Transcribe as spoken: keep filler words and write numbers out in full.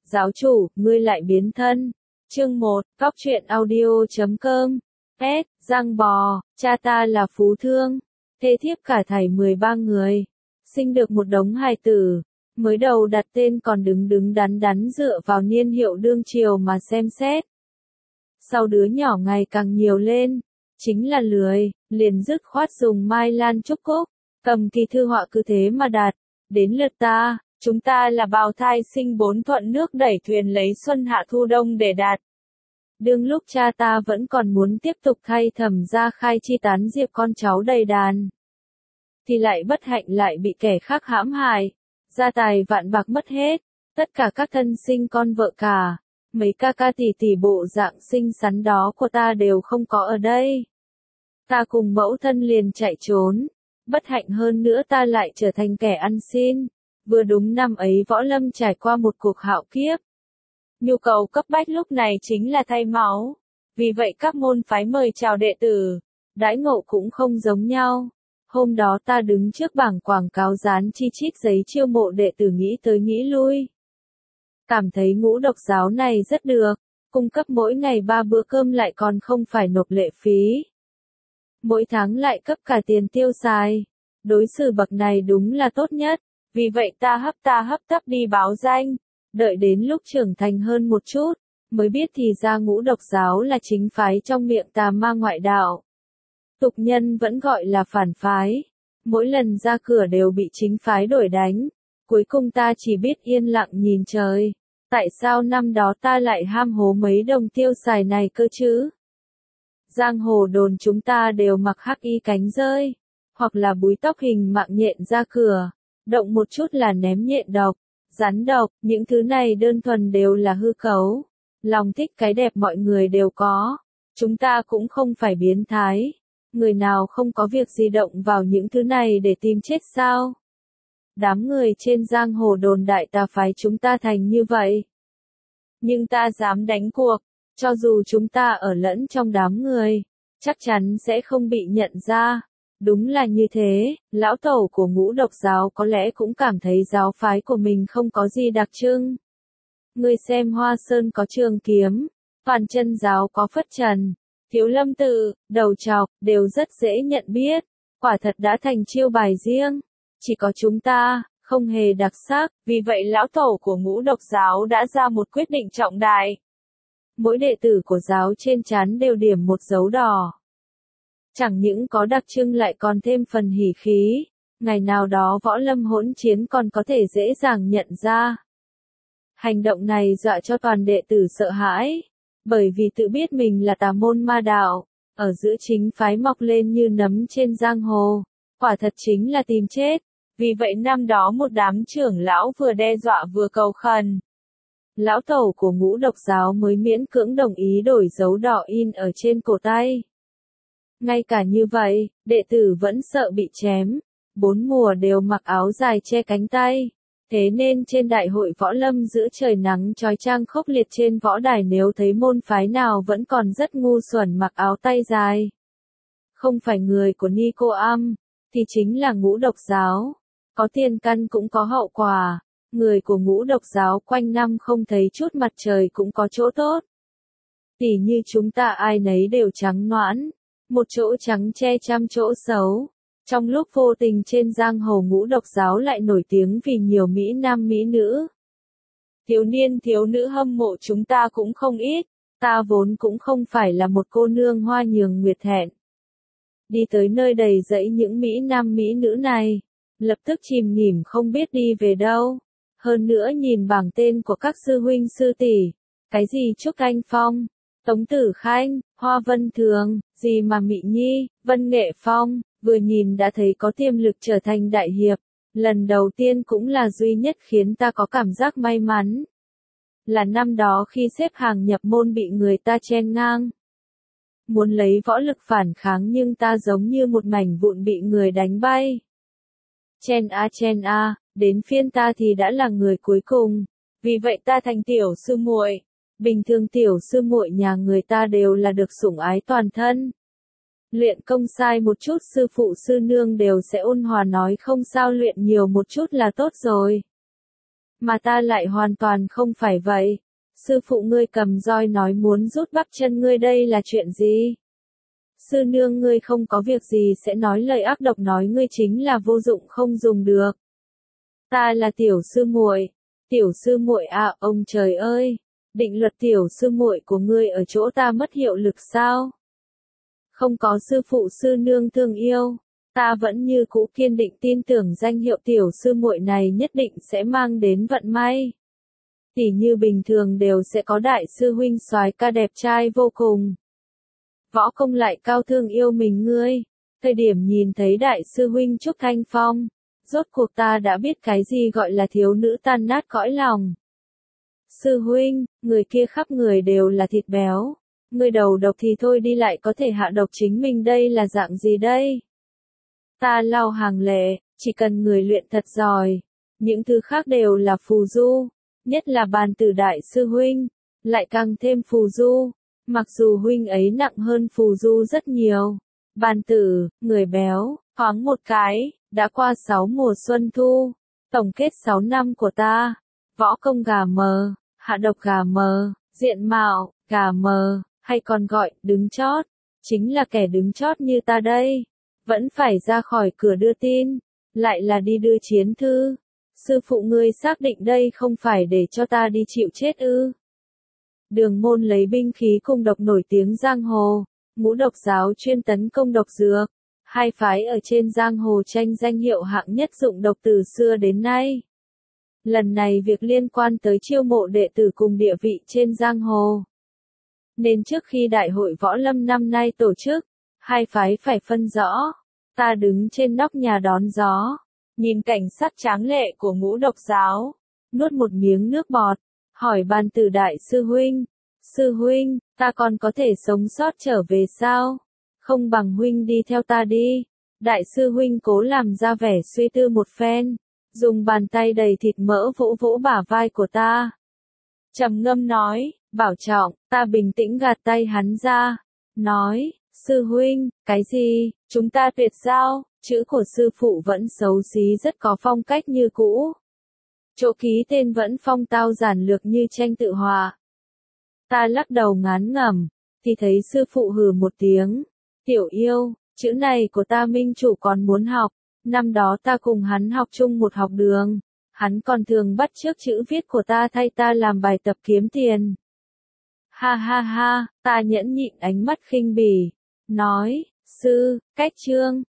Giáo chủ, ngươi lại biến thân. Chương một, Cóc truyện audio.com. S, Giang bò, cha ta là phú thương. Thê thiếp cả thảy mười ba người. Sinh được một đống hài tử. Mới đầu đặt tên còn đứng đứng đắn đắn dựa vào niên hiệu đương triều mà xem xét. Sau đứa nhỏ ngày càng nhiều lên. Chính là lười, liền dứt khoát dùng mai lan trúc cúc. Cầm kỳ thư họa cứ thế mà đặt. Đến lượt ta, chúng ta là bào thai sinh bốn thuận nước đẩy thuyền lấy xuân hạ thu đông để đạt. Đương lúc cha ta vẫn còn muốn tiếp tục thay Thẩm gia khai chi tán diệp con cháu đầy đàn. Thì lại bất hạnh lại bị kẻ khác hãm hại. Gia tài vạn bạc mất hết. Tất cả các thân sinh con vợ cả. Mấy ca ca tỷ tỷ bộ dạng xinh xắn đó của ta đều không có ở đây. Ta cùng mẫu thân liền chạy trốn. Bất hạnh hơn nữa ta lại trở thành kẻ ăn xin. Vừa đúng năm ấy võ lâm trải qua một cuộc hạo kiếp. Nhu cầu cấp bách lúc này chính là thay máu. Vì vậy các môn phái mời chào đệ tử. Đãi ngộ cũng không giống nhau. Hôm đó ta đứng trước bảng quảng cáo dán chi chít giấy chiêu mộ đệ tử nghĩ tới nghĩ lui. Cảm thấy ngũ độc giáo này rất được. Cung cấp mỗi ngày ba bữa cơm lại còn không phải nộp lệ phí. Mỗi tháng lại cấp cả tiền tiêu xài. Đối xử bậc này đúng là tốt nhất. Vì vậy ta hấp ta hấp tấp đi báo danh. Đợi đến lúc trưởng thành hơn một chút. Mới biết thì ra ngũ độc giáo là chính phái trong miệng tà ma ngoại đạo. Tục nhân vẫn gọi là phản phái. Mỗi lần ra cửa đều bị chính phái đuổi đánh. Cuối cùng ta chỉ biết yên lặng nhìn trời. Tại sao năm đó ta lại ham hố mấy đồng tiêu xài này cơ chứ? Giang hồ đồn chúng ta đều mặc hắc y cánh rơi. Hoặc là búi tóc hình mạng nhện ra cửa. Động một chút là ném nhện độc, rắn độc. Những thứ này đơn thuần đều là hư cấu. Lòng thích cái đẹp mọi người đều có. Chúng ta cũng không phải biến thái. Người nào không có việc gì động vào những thứ này để tìm chết sao? Đám người trên giang hồ đồn đại tà phái chúng ta thành như vậy. Nhưng ta dám đánh cuộc, cho dù chúng ta ở lẫn trong đám người, chắc chắn sẽ không bị nhận ra. Đúng là như thế, lão tẩu của ngũ độc giáo có lẽ cũng cảm thấy giáo phái của mình không có gì đặc trưng. Người xem Hoa Sơn có Trường Kiếm, Toàn Chân giáo có Phất Trần, Thiếu Lâm Tự, Đầu Trọc, đều rất dễ nhận biết. Quả thật đã thành chiêu bài riêng. Chỉ có chúng ta, không hề đặc sắc, vì vậy lão tổ của ngũ độc giáo đã ra một quyết định trọng đại. Mỗi đệ tử của giáo trên trán đều điểm một dấu đỏ. Chẳng những có đặc trưng lại còn thêm phần hỉ khí, ngày nào đó võ lâm hỗn chiến còn có thể dễ dàng nhận ra. Hành động này dọa cho toàn đệ tử sợ hãi, bởi vì tự biết mình là tà môn ma đạo, ở giữa chính phái mọc lên như nấm trên giang hồ, quả thật chính là tìm chết. Vì vậy năm đó một đám trưởng lão vừa đe dọa vừa cầu khẩn. Lão tẩu của ngũ độc giáo mới miễn cưỡng đồng ý đổi dấu đỏ in ở trên cổ tay. Ngay cả như vậy, đệ tử vẫn sợ bị chém. Bốn mùa đều mặc áo dài che cánh tay. Thế nên trên đại hội võ lâm giữa trời nắng chói chang khốc liệt trên võ đài nếu thấy môn phái nào vẫn còn rất ngu xuẩn mặc áo tay dài. Không phải người của Nico Am, thì chính là ngũ độc giáo. Có tiền căn cũng có hậu quả. Người của ngũ độc giáo quanh năm không thấy chút mặt trời cũng có chỗ tốt. Tỉ như chúng ta ai nấy đều trắng nõn. Một chỗ trắng che trăm chỗ xấu. Trong lúc vô tình trên giang hồ ngũ độc giáo lại nổi tiếng vì nhiều mỹ nam mỹ nữ. Thiếu niên thiếu nữ hâm mộ chúng ta cũng không ít. Ta vốn cũng không phải là một cô nương hoa nhường nguyệt thẹn. Đi tới nơi đầy dẫy những mỹ nam mỹ nữ này. Lập tức chìm nghỉm không biết đi về đâu. Hơn nữa nhìn bảng tên của các sư huynh sư tỷ. Cái gì Trúc Anh Phong, Tống Tử Khanh, Hoa Vân Thường, gì mà Mị Nhi, Vân Nghệ Phong, vừa nhìn đã thấy có tiềm lực trở thành đại hiệp. Lần đầu tiên cũng là duy nhất khiến ta có cảm giác may mắn. Là năm đó khi xếp hàng nhập môn bị người ta chen ngang. Muốn lấy võ lực phản kháng nhưng ta giống như một mảnh vụn bị người đánh bay. Chen a chen a, đến phiên ta thì đã là người cuối cùng. Vì vậy ta thành tiểu sư muội. Bình thường tiểu sư muội nhà người ta đều là được sủng ái toàn thân. Luyện công sai một chút sư phụ sư nương đều sẽ ôn hòa nói không sao luyện nhiều một chút là tốt rồi. mà ta lại hoàn toàn không phải vậy. Sư phụ ngươi cầm roi nói muốn rút bắp chân ngươi đây là chuyện gì? Sư nương ngươi không có việc gì sẽ nói lời ác độc nói ngươi chính là vô dụng không dùng được. Ta là tiểu sư muội. Tiểu sư muội à, ông trời ơi, định luật tiểu sư muội của ngươi ở chỗ ta mất hiệu lực sao? Không có sư phụ sư nương thương yêu, ta vẫn như cũ kiên định tin tưởng danh hiệu tiểu sư muội này nhất định sẽ mang đến vận may. Tỉ như bình thường đều sẽ có đại sư huynh soái ca đẹp trai vô cùng. Võ công lại cao thương yêu mình ngươi. Thời điểm nhìn thấy đại sư huynh Trúc Thanh Phong, rốt cuộc ta đã biết cái gì gọi là thiếu nữ tan nát cõi lòng. Sư huynh, người kia khắp người đều là thịt béo. Người đầu độc thì thôi đi lại có thể hạ độc chính mình đây là dạng gì đây? Ta lau hàng lệ, chỉ cần người luyện thật giỏi. Những thứ khác đều là phù du. Nhất là bàn tử đại sư huynh, lại càng thêm phù du. Mặc dù huynh ấy nặng hơn phù du rất nhiều. Bàn tử, người béo, thoáng một cái, đã qua sáu mùa xuân thu. Tổng kết sáu năm của ta. Võ công gà mờ, hạ độc gà mờ, diện mạo, gà mờ, hay còn gọi, đứng chót. Chính là kẻ đứng chót như ta đây. Vẫn phải ra khỏi cửa đưa tin. Lại là đi đưa chiến thư. Sư phụ ngươi xác định đây không phải để cho ta đi chịu chết ư. Đường môn lấy binh khí cung độc nổi tiếng giang hồ, ngũ độc giáo chuyên tấn công độc dược, hai phái ở trên giang hồ tranh danh hiệu hạng nhất dụng độc từ xưa đến nay. Lần này việc liên quan tới chiêu mộ đệ tử cùng địa vị trên giang hồ. Nên trước khi đại hội võ lâm năm nay tổ chức, hai phái phải phân rõ. Ta đứng trên nóc nhà đón gió, nhìn cảnh sắc tráng lệ của ngũ độc giáo, nuốt một miếng nước bọt, hỏi bàn tử đại sư huynh, sư huynh, ta còn có thể sống sót trở về sao? Không bằng huynh đi theo ta đi. Đại sư huynh cố làm ra vẻ suy tư một phen, dùng bàn tay đầy thịt mỡ vỗ vỗ bả vai của ta. Trầm ngâm nói, bảo trọng, ta bình tĩnh gạt tay hắn ra, nói, sư huynh, cái gì, chúng ta tuyệt giao, chữ của sư phụ vẫn xấu xí rất có phong cách như cũ. Chỗ ký tên vẫn phong tao giản lược như tranh tự họa. Ta lắc đầu ngán ngẩm, thì thấy sư phụ hừ một tiếng, tiểu yêu, chữ này của ta minh chủ còn muốn học, năm đó ta cùng hắn học chung một học đường, hắn còn thường bắt chước chữ viết của ta thay ta làm bài tập kiếm tiền. Ha ha ha, ta nhẫn nhịn ánh mắt khinh bỉ, nói, sư, cách chương,